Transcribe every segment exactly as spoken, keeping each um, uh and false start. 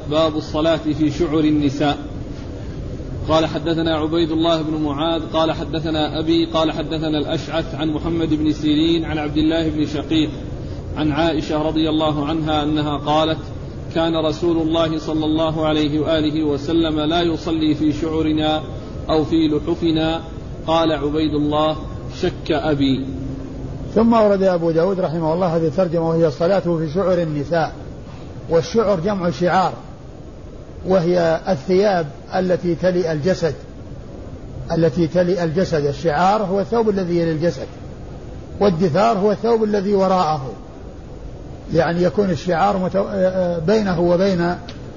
باب الصلاة في شعر النساء. قال حدثنا عبيد الله بن معاذ قال حدثنا أبي قال حدثنا الأشعث عن محمد بن سيرين عن عبد الله بن شقيق عن عائشة رضي الله عنها أنها قالت كان رسول الله صلى الله عليه وآله وسلم لا يصلي في شعرنا أو في لحفنا. قال عبيد الله شك أبي. ثم ورد أبو داود رحمه الله هذه الترجمة وهي الصلاة في شعر النساء. والشعر جمع شعار، وهي الثياب التي تلي الجسد التي تلي الجسد. الشعار هو الثوب الذي يلي الجسد، والدثار هو الثوب الذي وراءه، يعني يكون الشعار متو... بينه وبين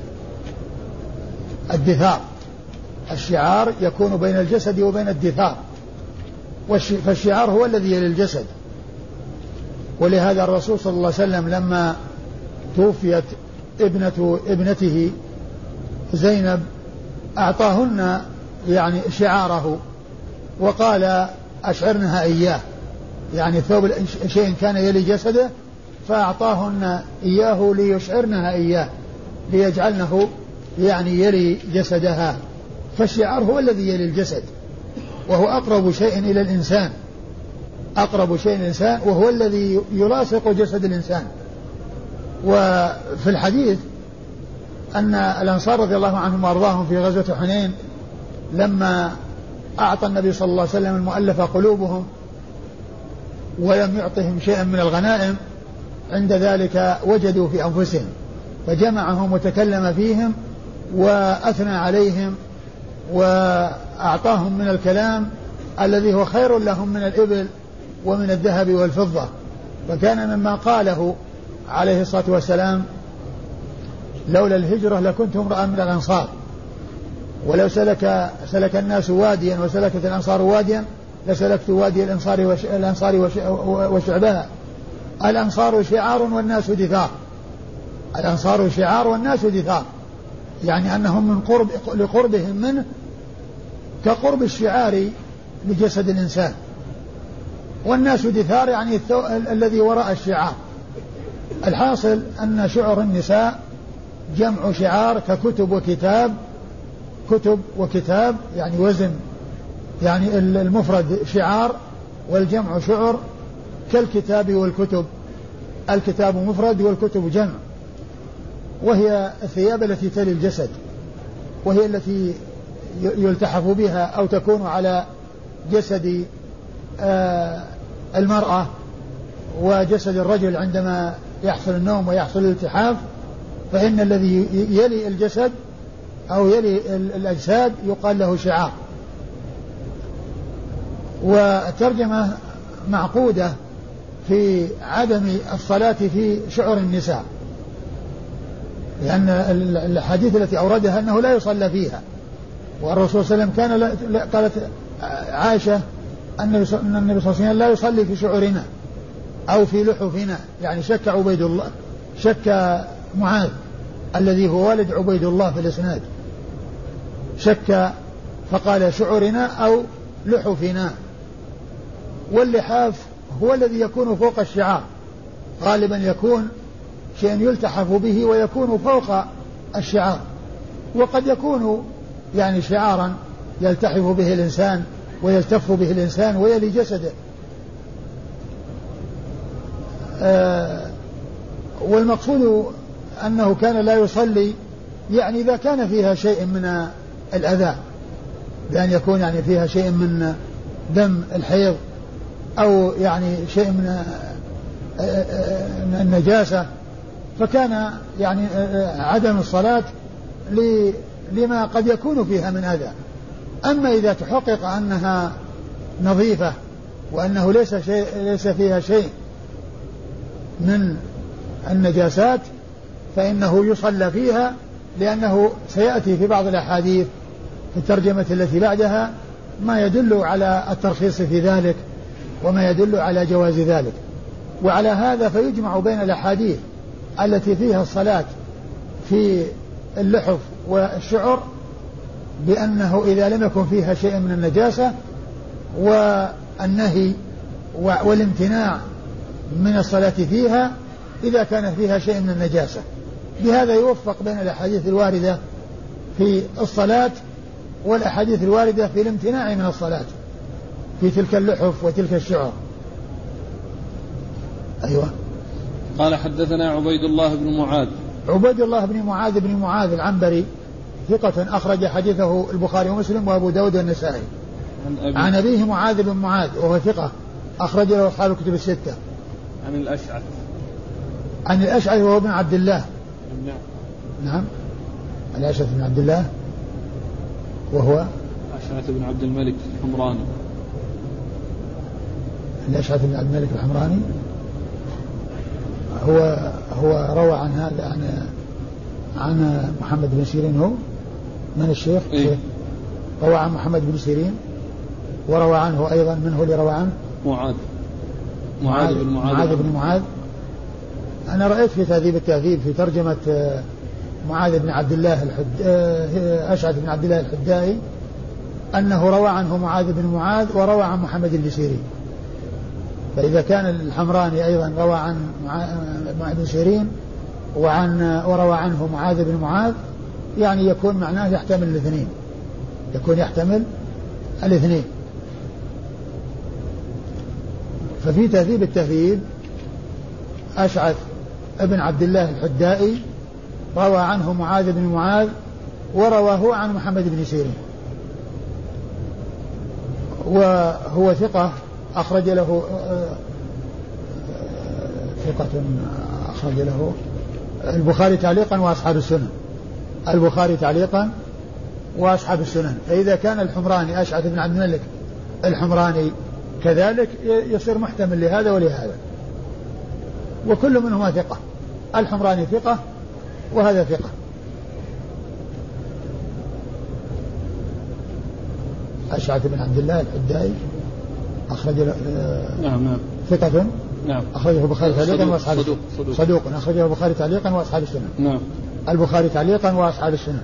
الدثار. الشعار يكون بين الجسد وبين الدثار، والش... فالشعار هو الذي يلي الجسد. ولهذا الرسول صلى الله عليه وسلم لما توفيت ابنة ابنته زينب أعطاهن يعني شعاره وقال أشعرنها إياه، يعني ثوب شيء كان يلي جسده فأعطاهن إياه ليشعرنها إياه، ليجعلنه يعني يلي جسدها. فالشعار هو الذي يلي الجسد، وهو أقرب شيء إلى الإنسان أقرب شيء إلى الإنسان وهو الذي يلاصق جسد الإنسان. وفي الحديث أن الأنصار رضي الله عنهم وأرضاهم في غزوة حنين لما أعطى النبي صلى الله عليه وسلم المؤلف قلوبهم ولم يعطهم شيئا من الغنائم، عند ذلك وجدوا في أنفسهم فجمعهم وتكلم فيهم وأثنى عليهم وأعطاهم من الكلام الذي هو خير لهم من الإبل ومن الذهب والفضة. فكان مما قاله عليه الصلاة والسلام لولا الهجرة لكنت امرأ من الأنصار، ولو سلك سلك الناس واديا وسلكت الأنصار واديا لسلكت وادي الأنصار وش الأنصار وش وشعبها. الأنصار شعار والناس دثار الأنصار شعار والناس دثار، يعني أنهم من قرب لقربهم منه كقرب الشعار لجسد الإنسان. والناس دثار يعني الثو... الذي وراء الشعار. الحاصل أن شعر النساء جمع شعار ككتب وكتاب، كتب وكتاب يعني وزن، يعني المفرد شعار والجمع شعر، كالكتاب والكتب، الكتاب مفرد والكتب جمع. وهي الثياب التي تلي الجسد، وهي التي يلتحف بها أو تكون على جسد المرأة وجسد الرجل عندما يحصل النوم ويحصل الالتحاف، فإن الذي يلي الجسد أو يلي الأجساد يقال له شعار. والترجمة معقودة في عدم الصلاة في شعر النساء، لأن الحديث التي أوردها أنه لا يصلى فيها. والرسول صلى الله عليه وسلم كان لا قالت عائشة أن النبي صلى الله عليه وسلم لا يصلي في شعرنا أو في لحفنا، يعني شك عبيد الله شك معاذ الذي هو والد عبيد الله في الإسناد، شك فقال شعرنا أو لحفنا. واللحاف هو الذي يكون فوق الشعار، غالبا يكون شيء يلتحف به ويكون فوق الشعار، وقد يكون يعني شعارا يلتحف به الإنسان ويلتف به الإنسان ويلي جسده. آه والمقصود أنه كان لا يصلي يعني إذا كان فيها شيء من الأذى، بأن يكون يعني فيها شيء من دم الحيض أو يعني شيء من النجاسة، فكان يعني عدم الصلاة لما قد يكون فيها من أذى. أما إذا تحقق أنها نظيفة وأنه ليس شيء ليس فيها شيء من النجاسات فإنه يصلى فيها، لأنه سيأتي في بعض الأحاديث في الترجمة التي بعدها ما يدل على الترخيص في ذلك وما يدل على جواز ذلك. وعلى هذا فيجمع بين الأحاديث التي فيها الصلاة في اللحف والشعر بأنه إذا لم يكن فيها شيء من النجاسة، والنهي والامتناع من الصلاة فيها إذا كان فيها شيء من النجاسة. بهذا يوفق بين الأحاديث الواردة في الصلاة والأحاديث الواردة في الامتناع من الصلاة في تلك اللحف وتلك الشعر. أيوة. قال حدثنا عبيد الله بن معاذ. عبيد الله بن معاذ بن معاذ العنبري ثقة أخرج حديثه البخاري ومسلم وأبو داود والنسائي. عن, أبي عن أبيه معاذ بن معاذ وهو ثقة أخرج له أصحاب الكتب الستة. عن الأشعث. عن الأشعث وهو ابن عبد الله. نعم. نعم. الأشعث بن عبد الله وهو أشعث بن عبد الملك الحمراني. الأشعث بن عبد الملك الحمراني هو هو روى عن هذا عن عن محمد بن سيرين. هو من الشيخ؟ إيه؟ روى عن محمد بن سيرين وروى عنه أيضا. من هو اللي روى عنه؟ معاذ. معاذ بن معاذ, معاذ بن معاذ. أنا رأيت في تهذيب التهذيب في ترجمة معاذ بن عبد الله الحد... أشعث بن عبد الله الحدائي أنه روى عنه معاذ بن معاذ وروى عن محمد بن سيرين. فإذا كان الحمراني أيضا روى عن معاذ بن سيرين وعن وروى عنه معاذ بن معاذ يعني يكون معناه يحتمل الاثنين، يكون يحتمل الاثنين. ففي تهذيب التهذيب أشعث ابن عبد الله الحدائي روى عنه معاذ بن معاذ ورواه عن محمد بن سيرين، وهو ثقة أخرج له ثقة أخرج له البخاري تعليقا وأصحاب السنن. البخاري تعليقا وأصحاب السنن. فإذا كان الحمراني أشعث بن عبد الملك الحمراني كذلك يصير محتمل لهذا ولهذا، وكل منهما ثقة. الحمراني ثقة وهذا ثقة. أشعث بن عبد الله الحدائي أخرج نعم نعم ثقة نعم أخرجه البخاري تعليقا وأصحاب صدوق صدوق صدوق أخرجه البخاري تعليقا وأصحاب السنن. نعم. البخاري تعليقا وأصحاب السنن.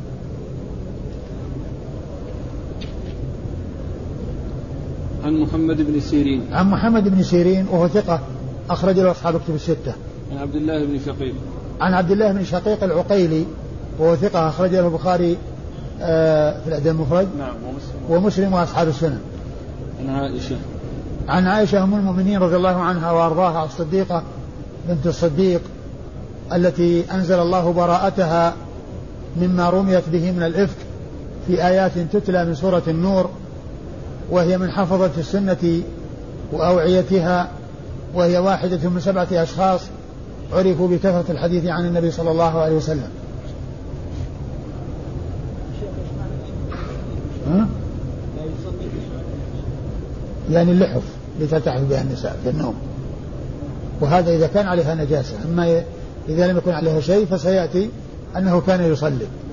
عن محمد بن سيرين. عن محمد بن سيرين وهو ثقة أخرج له أصحاب الكتب الستة. عن عبد الله بن شقيق. عن عبد الله بن شقيق العقيلي وهو ثقة أخرج له البخاري آه في الأدب المفرد. نعم. ومسلم. ومسلم وأصحاب السنن. عن عائشة. عن عائشة أم المؤمنين رضي الله عنها وأرضاها الصديقة بنت الصديق التي أنزل الله براءتها مما رميت به من الإفك في آيات تتلى من سورة النور، وهي من حفظة السنة وأوعيتها، وهي واحدة من سبعة أشخاص عرفوا بكثرة الحديث عن النبي صلى الله عليه وسلم. ها؟ يعني اللحف لتلتحف بها النساء في النوم، وهذا إذا كان عليها نجاسة. أما إذا لم يكن عليها شيء فسيأتي أنه كان يصلي.